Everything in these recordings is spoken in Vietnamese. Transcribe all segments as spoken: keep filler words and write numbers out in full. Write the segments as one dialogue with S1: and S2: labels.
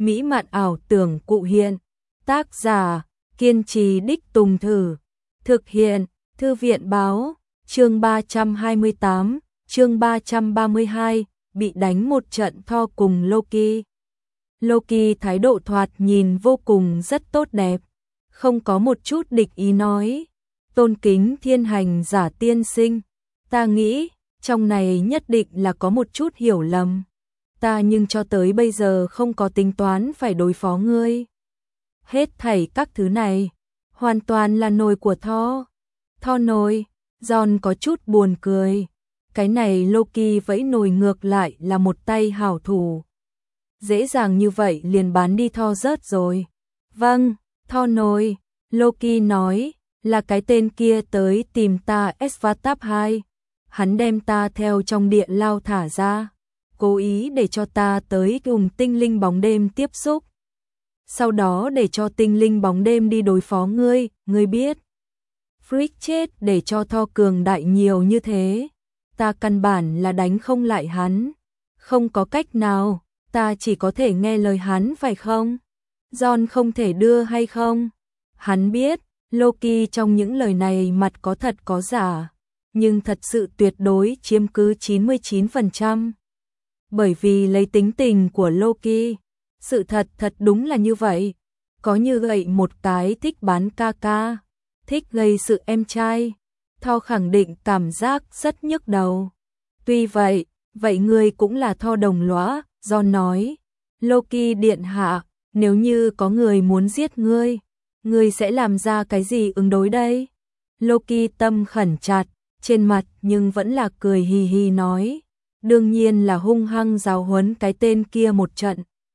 S1: mỹ mạn ảo tưởng cụ hiện. Tác giả, kiên trì đích tùng thử. Thực hiện, Thư viện báo, chương ba trăm hai mươi tám, chương ba trăm ba mươi hai, bị đánh một trận Thor cùng Loki. Loki thái độ thoạt nhìn vô cùng rất tốt đẹp, không có một chút địch ý nói. Tôn kính thiên hành giả tiên sinh, ta nghĩ, trong này nhất định là có một chút hiểu lầm. Ta nhưng cho tới bây giờ không có tính toán phải đối phó ngươi. Hết thảy các thứ này, hoàn toàn là nồi của Thor. Thor nồi, John có chút buồn cười. Cái này Loki vẫy nồi ngược lại là một tay hảo thủ. Dễ dàng như vậy liền bán đi Thor rớt rồi. Vâng, Thor nồi, Loki nói, là cái tên kia tới tìm ta Svartalf hai. Hắn đem ta theo trong địa lao thả ra, cố ý để cho ta tới cùng tinh linh bóng đêm tiếp xúc. Sau đó để cho tinh linh bóng đêm đi đối phó ngươi, ngươi biết. Freak chết để cho Thor cường đại nhiều như thế. Ta căn bản là đánh không lại hắn. Không có cách nào, ta chỉ có thể nghe lời hắn phải không? John không thể đưa hay không? Hắn biết, Loki trong những lời này mặt có thật có giả, nhưng thật sự tuyệt đối chiếm cứ chín mươi chín phần trăm. Bởi vì lấy tính tình của Loki, sự thật thật đúng là như vậy. Có như vậy một cái thích bán ca ca, thích gây sự em trai, Thor khẳng định cảm giác rất nhức đầu. Tuy vậy, vậy ngươi cũng là Thor đồng lõa, John nói. Loki điện hạ, nếu như có người muốn giết ngươi, ngươi sẽ làm ra cái gì ứng đối đây? Loki tâm khẩn chặt, trên mặt nhưng vẫn là cười hì hì nói. Đương nhiên là hung hăng giáo huấn cái tên kia một trận.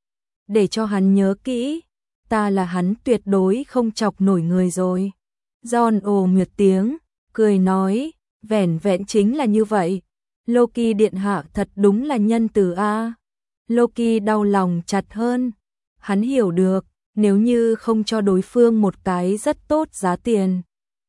S1: Để cho hắn nhớ kỹ, ta là hắn tuyệt đối không chọc nổi người rồi. John ồ một tiếng, cười nói, vẻn vẹn chính là như vậy. Loki điện hạ thật đúng là nhân từ a. Loki đau lòng chặt hơn. Hắn hiểu được, nếu như không cho đối phương một cái rất tốt giá tiền,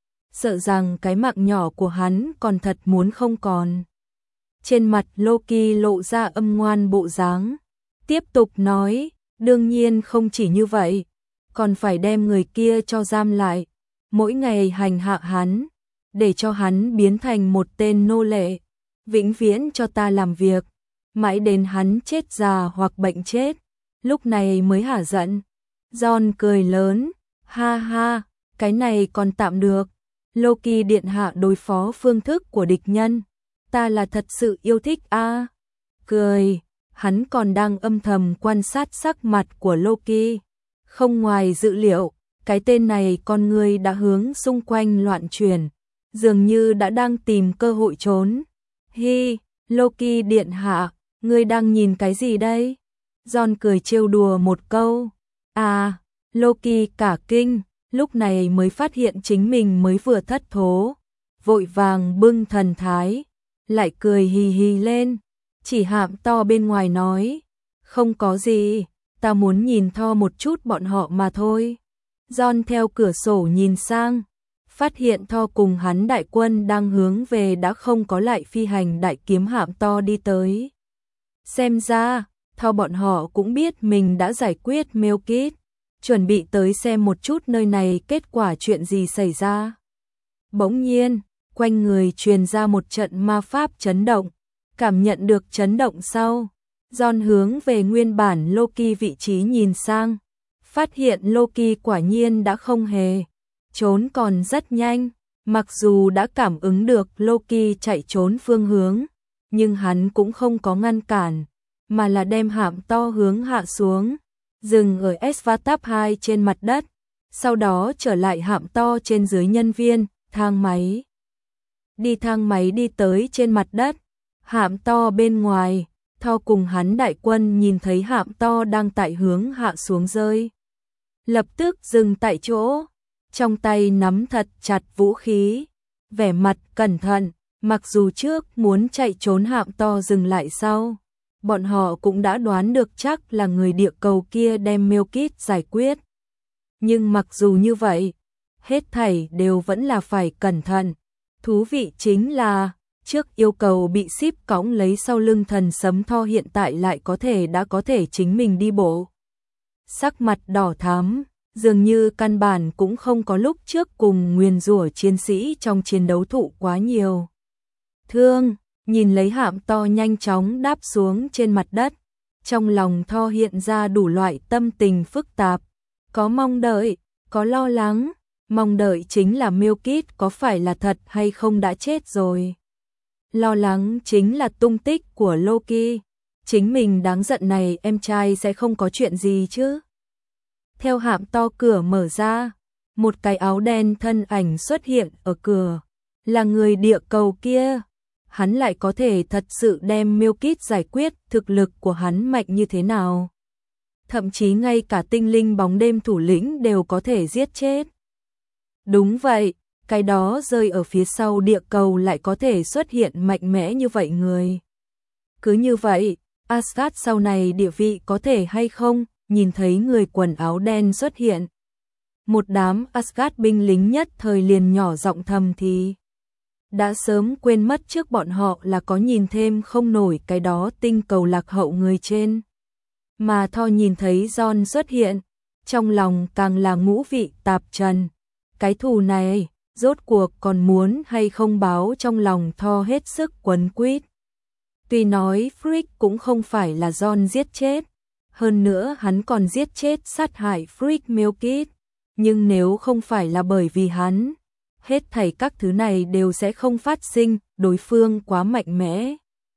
S1: sợ rằng cái mạng nhỏ của hắn còn thật muốn không còn. Trên mặt Loki lộ ra âm ngoan bộ dáng, tiếp tục nói, đương nhiên không chỉ như vậy, còn phải đem người kia cho giam lại, mỗi ngày hành hạ hắn, để cho hắn biến thành một tên nô lệ, vĩnh viễn cho ta làm việc, mãi đến hắn chết già hoặc bệnh chết, lúc này mới hả giận. John cười lớn, ha ha, cái này còn tạm được. Loki điện hạ đối phó phương thức của địch nhân, ta là thật sự yêu thích a. À. Cười, hắn còn đang âm thầm quan sát sắc mặt của Loki. Không ngoài dự liệu, cái tên này con người đã hướng xung quanh loạn chuyển, dường như đã đang tìm cơ hội trốn. Hi, Loki điện hạ, ngươi đang nhìn cái gì đây? John cười trêu đùa một câu. À, Loki cả kinh, lúc này mới phát hiện chính mình mới vừa thất thố, vội vàng bưng thần thái, lại cười hì hì lên, chỉ hạm to bên ngoài nói, không có gì, ta muốn nhìn Thor một chút bọn họ mà thôi. John theo cửa sổ nhìn sang, phát hiện Thor cùng hắn đại quân đang hướng về đã không có lại phi hành đại kiếm hạm to đi tới. Xem ra, Thor bọn họ cũng biết mình đã giải quyết Melkit, chuẩn bị tới xem một chút nơi này kết quả chuyện gì xảy ra. Bỗng nhiên, quanh người truyền ra một trận ma pháp chấn động, cảm nhận được chấn động sau, John hướng về nguyên bản Loki vị trí nhìn sang, phát hiện Loki quả nhiên đã không hề trốn còn rất nhanh, mặc dù đã cảm ứng được Loki chạy trốn phương hướng, nhưng hắn cũng không có ngăn cản, mà là đem hạm to hướng hạ xuống, dừng ở Svartalf hai trên mặt đất, sau đó trở lại hạm to trên dưới nhân viên, thang máy. Đi thang máy đi tới trên mặt đất, hạm to bên ngoài, Thor cùng hắn đại quân nhìn thấy hạm to đang tại hướng hạ xuống rơi. Lập tức dừng tại chỗ, trong tay nắm thật chặt vũ khí, vẻ mặt cẩn thận, mặc dù trước muốn chạy trốn hạm to dừng lại sau. Bọn họ cũng đã đoán được chắc là người địa cầu kia đem Melkit giải quyết. Nhưng mặc dù như vậy, hết thảy đều vẫn là phải cẩn thận. Thú vị chính là, trước yêu cầu bị ship cõng lấy sau lưng thần sấm Thor hiện tại lại có thể đã có thể chính mình đi bộ. sắc mặt đỏ thắm, dường như căn bản cũng không có lúc trước cùng nguyền rủa chiến sĩ trong chiến đấu thụ quá nhiều thương, nhìn lấy hạm to nhanh chóng đáp xuống trên mặt đất, trong lòng Thor hiện ra đủ loại tâm tình phức tạp, có mong đợi, có lo lắng, mong đợi chính là Milkit có phải là thật hay không đã chết rồi. Lo lắng chính là tung tích của Loki, chính mình đáng giận này em trai sẽ không có chuyện gì chứ. Theo hạm to cửa mở ra, một cái áo đen thân ảnh xuất hiện ở cửa, là người địa cầu kia. Hắn lại có thể thật sự đem Milkit giải quyết, thực lực của hắn mạnh như thế nào. Thậm chí ngay cả tinh linh bóng đêm thủ lĩnh đều có thể giết chết. Đúng vậy, cái đó rơi ở phía sau địa cầu lại có thể xuất hiện mạnh mẽ như vậy người. Cứ như vậy, Asgard sau này địa vị có thể hay không, nhìn thấy người quần áo đen xuất hiện. Một đám Asgard binh lính nhất thời liền nhỏ giọng thầm thì. Đã sớm quên mất trước bọn họ là có nhìn thêm không nổi cái đó tinh cầu lạc hậu người trên. Mà Thor nhìn thấy John xuất hiện, trong lòng càng là ngũ vị tạp trần. Cái thù này, rốt cuộc còn muốn hay không báo trong lòng Thor hết sức quấn quýt. Tuy nói Frick cũng không phải là John giết chết, hơn nữa hắn còn giết chết sát hại Frick Milkit, nhưng nếu không phải là bởi vì hắn, hết thảy các thứ này đều sẽ không phát sinh, đối phương quá mạnh mẽ.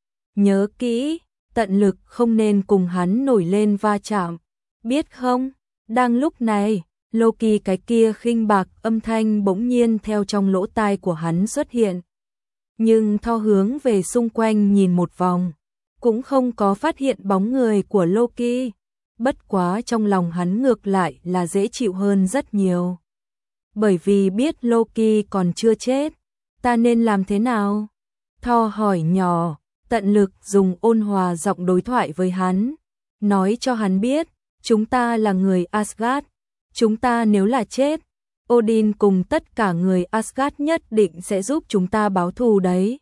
S1: Nhớ kỹ, tận lực không nên cùng hắn nổi lên va chạm, biết không? Đang lúc này, Loki cái kia khinh bạc âm thanh bỗng nhiên theo trong lỗ tai của hắn xuất hiện. Nhưng Thor hướng về xung quanh nhìn một vòng, cũng không có phát hiện bóng người của Loki. Bất quá trong lòng hắn ngược lại là dễ chịu hơn rất nhiều. Bởi vì biết Loki còn chưa chết, ta nên làm thế nào? Thor hỏi nhỏ, tận lực dùng ôn hòa giọng đối thoại với hắn, nói cho hắn biết, chúng ta là người Asgard, chúng ta nếu là chết, Odin cùng tất cả người Asgard nhất định sẽ giúp chúng ta báo thù đấy.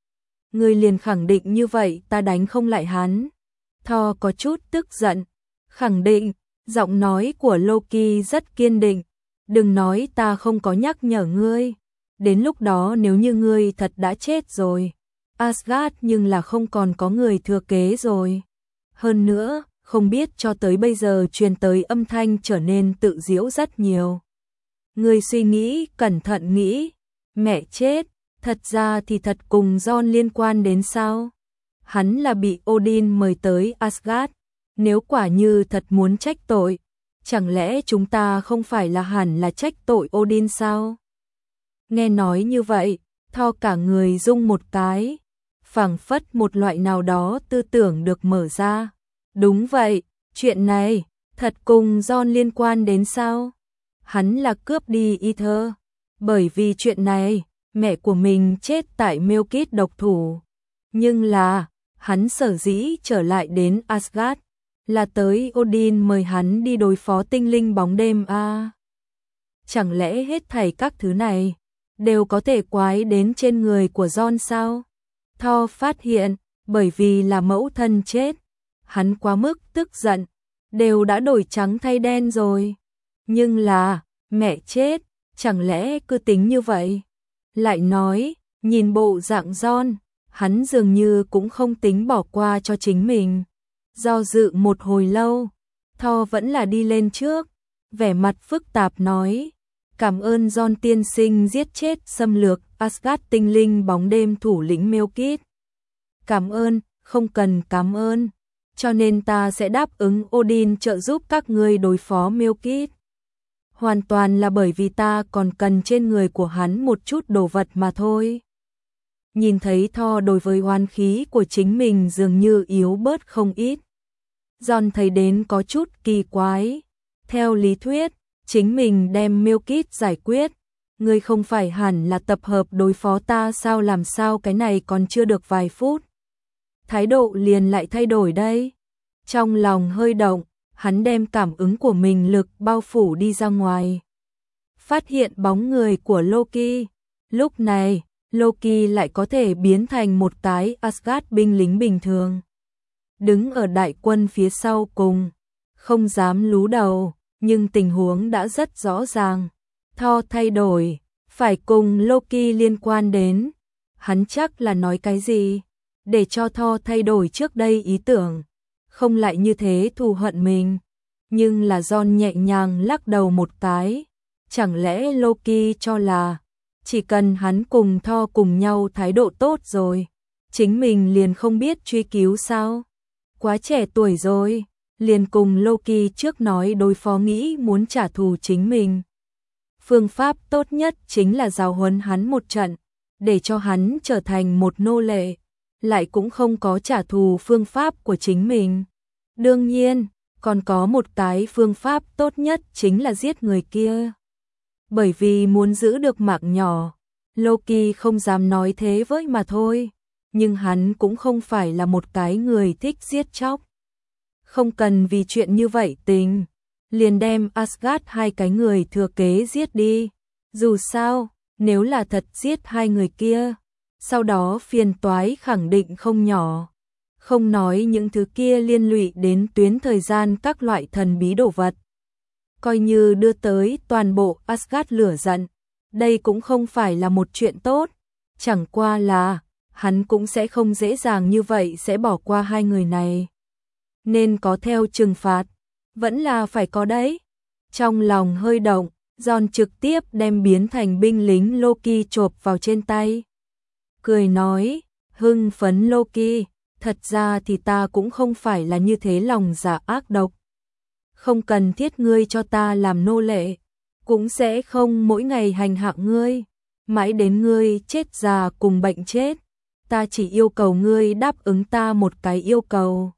S1: Người liền khẳng định như vậy ta đánh không lại hắn. Thor có chút tức giận, khẳng định, giọng nói của Loki rất kiên định, đừng nói ta không có nhắc nhở ngươi, đến lúc đó nếu như ngươi thật đã chết rồi, Asgard nhưng là không còn có người thừa kế rồi. Hơn nữa, không biết cho tới bây giờ truyền tới âm thanh trở nên tự diễu rất nhiều. Ngươi suy nghĩ, cẩn thận nghĩ, mẹ chết, thật ra thì thật cùng John liên quan đến sao? Hắn là bị Odin mời tới Asgard, nếu quả như thật muốn trách tội, chẳng lẽ chúng ta không phải là hẳn là trách tội Odin sao? Nghe nói như vậy, Thor cả người rung một cái, phảng phất một loại nào đó tư tưởng được mở ra. Đúng vậy, chuyện này, thật cùng John liên quan đến sao? Hắn là cướp đi Ether, bởi vì chuyện này, mẹ của mình chết tại Milkit độc thủ. Nhưng là, hắn sở dĩ trở lại đến Asgard, là tới Odin mời hắn đi đối phó tinh linh bóng đêm à. Chẳng lẽ hết thảy các thứ này đều có thể quái đến trên người của John sao? Thor phát hiện, bởi vì là mẫu thân chết, hắn quá mức tức giận, đều đã đổi trắng thay đen rồi. Nhưng là, mẹ chết, chẳng lẽ cứ tính như vậy? Lại nói, nhìn bộ dạng John, hắn dường như cũng không tính bỏ qua cho chính mình. Do dự một hồi lâu, Thor vẫn là đi lên trước, vẻ mặt phức tạp nói, cảm ơn John tiên sinh giết chết xâm lược Asgard tinh linh bóng đêm thủ lĩnh Milkit. Cảm ơn, không cần cảm ơn, cho nên ta sẽ đáp ứng Odin trợ giúp các ngươi đối phó Milkit. Hoàn toàn là bởi vì ta còn cần trên người của hắn một chút đồ vật mà thôi. Nhìn thấy Thor đối với oán khí của chính mình dường như yếu bớt không ít. John thấy đến có chút kỳ quái. Theo lý thuyết, chính mình đem Milkit giải quyết, ngươi không phải hẳn là tập hợp đối phó ta sao, làm sao cái này còn chưa được vài phút. Thái độ liền lại thay đổi đây. Trong lòng hơi động, hắn đem cảm ứng của mình lực bao phủ đi ra ngoài. Phát hiện bóng người của Loki. Lúc này, Loki lại có thể biến thành một cái Asgard binh lính bình thường. Đứng ở đại quân phía sau cùng. không dám lú đầu, nhưng tình huống đã rất rõ ràng. Thor thay đổi, phải cùng Loki liên quan đến. Hắn chắc là nói cái gì, để cho Thor thay đổi trước đây ý tưởng, không lại như thế thù hận mình. Nhưng là John nhẹ nhàng lắc đầu một cái, chẳng lẽ Loki cho là chỉ cần hắn cùng Thor cùng nhau thái độ tốt rồi, chính mình liền không biết truy cứu sao? Quá trẻ tuổi rồi, liền cùng Loki trước nói đối phó nghĩ muốn trả thù chính mình. Phương pháp tốt nhất chính là giáo huấn hắn một trận, để cho hắn trở thành một nô lệ, lại cũng không có trả thù phương pháp của chính mình. Đương nhiên, còn có một cái phương pháp tốt nhất chính là giết người kia. Bởi vì muốn giữ được mạng nhỏ, Loki không dám nói thế với mà thôi, nhưng hắn cũng không phải là một cái người thích giết chóc. Không cần vì chuyện như vậy tình, liền đem Asgard hai cái người thừa kế giết đi. Dù sao, nếu là thật giết hai người kia, sau đó phiền toái khẳng định không nhỏ. Không nói những thứ kia liên lụy đến tuyến thời gian các loại thần bí đồ vật. Coi như đưa tới toàn bộ Asgard lửa giận, đây cũng không phải là một chuyện tốt. Chẳng qua là, hắn cũng sẽ không dễ dàng như vậy sẽ bỏ qua hai người này. Nên có theo trừng phạt, vẫn là phải có đấy. Trong lòng hơi động, John trực tiếp đem biến thành binh lính Loki chộp vào trên tay. Cười nói, hưng phấn Loki, thật ra thì ta cũng không phải là như thế lòng dạ ác độc. Không cần thiết ngươi cho ta làm nô lệ, cũng sẽ không mỗi ngày hành hạ ngươi, mãi đến ngươi chết già cùng bệnh chết. Ta chỉ yêu cầu ngươi đáp ứng ta một cái yêu cầu.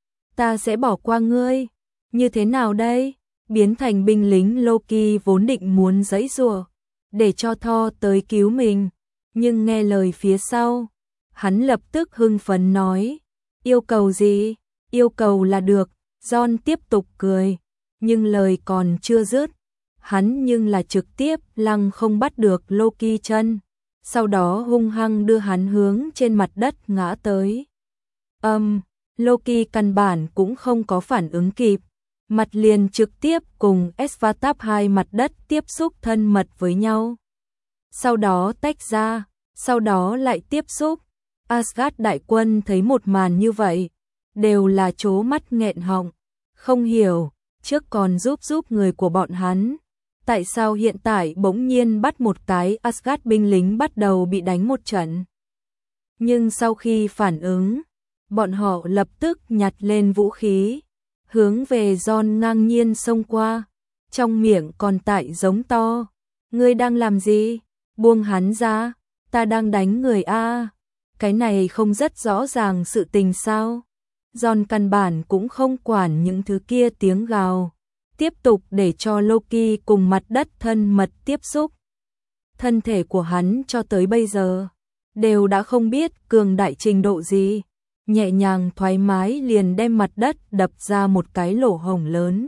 S1: Ta sẽ bỏ qua ngươi. Như thế nào đây? Biến thành binh lính Loki vốn định muốn giãy giụa, để cho Thor tới cứu mình, nhưng nghe lời phía sau, hắn lập tức hưng phấn nói, yêu cầu gì? Yêu cầu là được. John tiếp tục cười, nhưng lời còn chưa dứt, hắn nhưng là trực tiếp lăng không bắt được Loki chân, sau đó hung hăng đưa hắn hướng trên mặt đất ngã tới. Âm, um, Loki căn bản cũng không có phản ứng kịp, mặt liền trực tiếp cùng Svartalf hai mặt đất tiếp xúc thân mật với nhau. Sau đó tách ra, sau đó lại tiếp xúc. Asgard đại quân thấy một màn như vậy, đều là trố mắt nghẹn họng, không hiểu, trước còn giúp giúp người của bọn hắn, tại sao hiện tại bỗng nhiên bắt một cái Asgard binh lính bắt đầu bị đánh một trận. Nhưng sau khi phản ứng, bọn họ lập tức nhặt lên vũ khí, hướng về John ngang nhiên xông qua, trong miệng còn tại giống to, ngươi đang làm gì? Buông hắn ra, ta đang đánh người a. Cái này không rất rõ ràng sự tình sao? John căn bản cũng không quản những thứ kia tiếng gào, tiếp tục để cho Loki cùng mặt đất thân mật tiếp xúc. Thân thể của hắn cho tới bây giờ đều đã không biết cường đại trình độ gì, nhẹ nhàng thoải mái liền đem mặt đất đập ra một cái lỗ hổng lớn.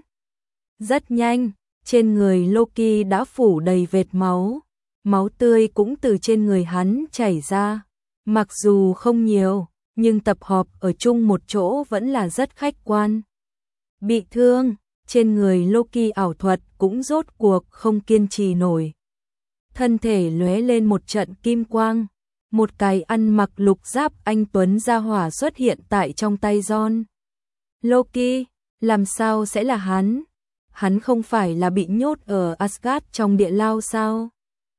S1: Rất nhanh, trên người Loki đã phủ đầy vệt máu, máu tươi cũng từ trên người hắn chảy ra. Mặc dù không nhiều, nhưng tập hợp ở chung một chỗ vẫn là rất khách quan. Bị thương, trên người Loki ảo thuật cũng rốt cuộc không kiên trì nổi. Thân thể lóe lên một trận kim quang, một cái ăn mặc lục giáp anh tuấn gia hỏa xuất hiện tại trong tay John. Loki, làm sao sẽ là hắn? Hắn không phải là bị nhốt ở Asgard trong địa lao sao?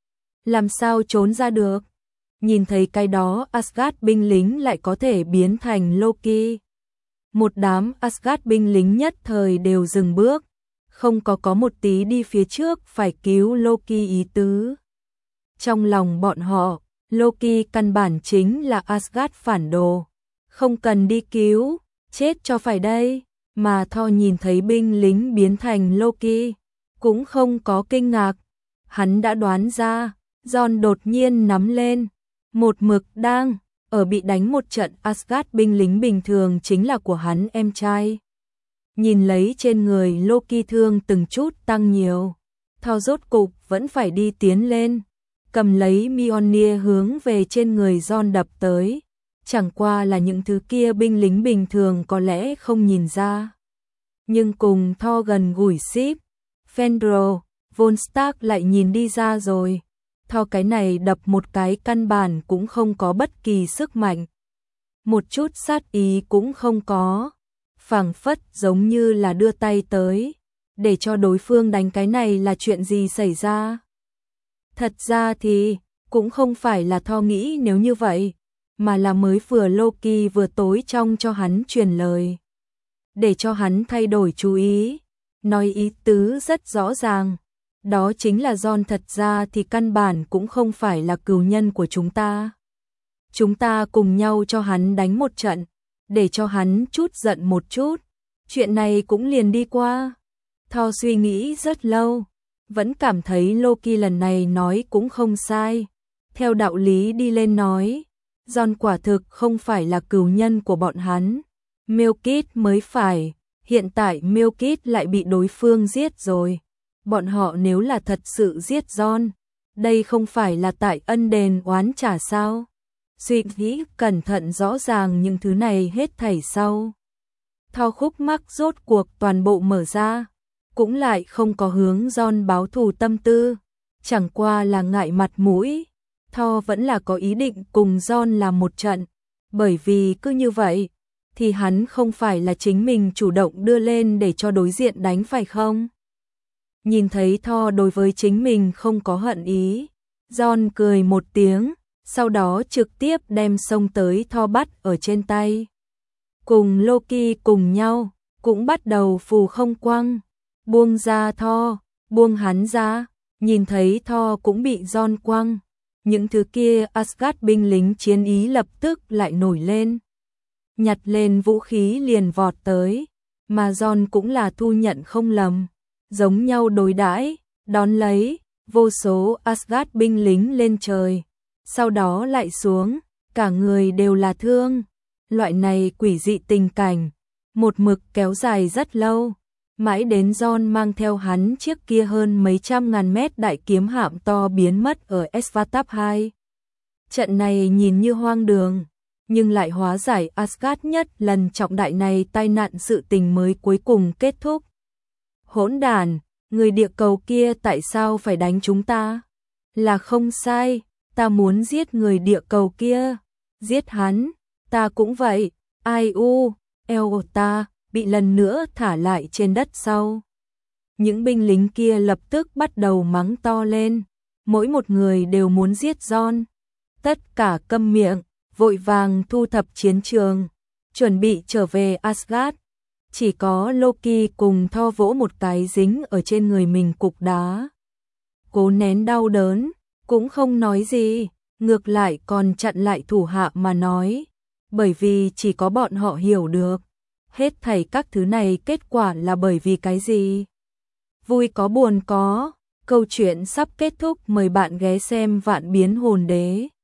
S1: Làm sao trốn ra được? Nhìn thấy cái đó Asgard binh lính lại có thể biến thành Loki. Một đám Asgard binh lính nhất thời đều dừng bước, không có có một tí đi phía trước phải cứu Loki ý tứ. Trong lòng bọn họ, Loki căn bản chính là Asgard phản đồ, không cần đi cứu, chết cho phải đây. Mà Thor nhìn thấy binh lính biến thành Loki, cũng không có kinh ngạc, hắn đã đoán ra. John đột nhiên nắm lên, một mực đang ở bị đánh một trận Asgard binh lính bình thường chính là của hắn em trai. Nhìn lấy trên người Loki thương từng chút tăng nhiều, Thor rốt cục vẫn phải đi tiến lên, cầm lấy Mjolnir hướng về trên người John đập tới. Chẳng qua là những thứ kia binh lính bình thường có lẽ không nhìn ra, Nhưng cùng Thor gần gũi ship, Fenrir, Von Stark lại nhìn đi ra rồi. Thor cái này đập một cái căn bản cũng không có bất kỳ sức mạnh. Một chút sát ý cũng không có. Phảng phất giống như là đưa tay tới, để cho đối phương đánh. Cái này là chuyện gì xảy ra? Thật ra thì, cũng không phải là Thor nghĩ nếu như vậy, mà là mới vừa Loki vừa tối trong cho hắn truyền lời. Để cho hắn thay đổi chú ý, nói ý tứ rất rõ ràng. Đó chính là John thật ra thì căn bản cũng không phải là cừu nhân của chúng ta. Chúng ta cùng nhau cho hắn đánh một trận, để cho hắn chút giận một chút. Chuyện này cũng liền đi qua. Thor suy nghĩ rất lâu, vẫn cảm thấy Loki lần này nói cũng không sai. Theo đạo lý đi lên nói, John quả thực không phải là cừu nhân của bọn hắn. Malekith mới phải, hiện tại Malekith lại bị đối phương giết rồi. Bọn họ nếu là thật sự giết John, đây không phải là tại ân đền oán trả sao? Suy nghĩ cẩn thận rõ ràng những thứ này hết thảy sau. Thor khúc mắc rốt cuộc toàn bộ mở ra, cũng lại không có hướng John báo thù tâm tư, chẳng qua là ngại mặt mũi. Thor vẫn là có ý định cùng John làm một trận, bởi vì cứ như vậy, thì hắn không phải là chính mình chủ động đưa lên để cho đối diện đánh phải không? Nhìn thấy Thor đối với chính mình không có hận ý, John cười một tiếng, sau đó trực tiếp đem xông tới Thor bắt ở trên tay. Cùng Loki cùng nhau, cũng bắt đầu phù không quăng, buông ra Thor, buông hắn ra, nhìn thấy Thor cũng bị John quăng. Những thứ kia Asgard binh lính chiến ý lập tức lại nổi lên. Nhặt lên vũ khí liền vọt tới, mà John cũng là thu nhận không lầm. Giống nhau đối đãi, đón lấy, vô số Asgard binh lính lên trời. Sau đó lại xuống, cả người đều là thương. Loại này quỷ dị tình cảnh, một mực kéo dài rất lâu. Mãi đến John mang theo hắn chiếc kia hơn mấy trăm ngàn mét đại kiếm hạm to biến mất ở Svartalf hai. Trận này nhìn như hoang đường, nhưng lại hóa giải Asgard nhất lần trọng đại này tai nạn sự tình mới cuối cùng kết thúc. Hỗn đản, người địa cầu kia tại sao phải đánh chúng ta? Là không sai, ta muốn giết người địa cầu kia. Giết hắn, ta cũng vậy. Ai u, eo ta bị lần nữa thả lại trên đất sau. Những binh lính kia lập tức bắt đầu mắng to lên. Mỗi một người đều muốn giết John. Tất cả câm miệng, vội vàng thu thập chiến trường, chuẩn bị trở về Asgard. Chỉ có Loki cùng Thor vỗ một cái dính ở trên người mình cục đá. Cố nén đau đớn, cũng không nói gì, ngược lại còn chặn lại thủ hạ mà nói. Bởi vì chỉ có bọn họ hiểu được, hết thảy các thứ này kết quả là bởi vì cái gì. Vui có buồn có, câu chuyện sắp kết thúc, mời bạn ghé xem Vạn Biến Hồn Đế.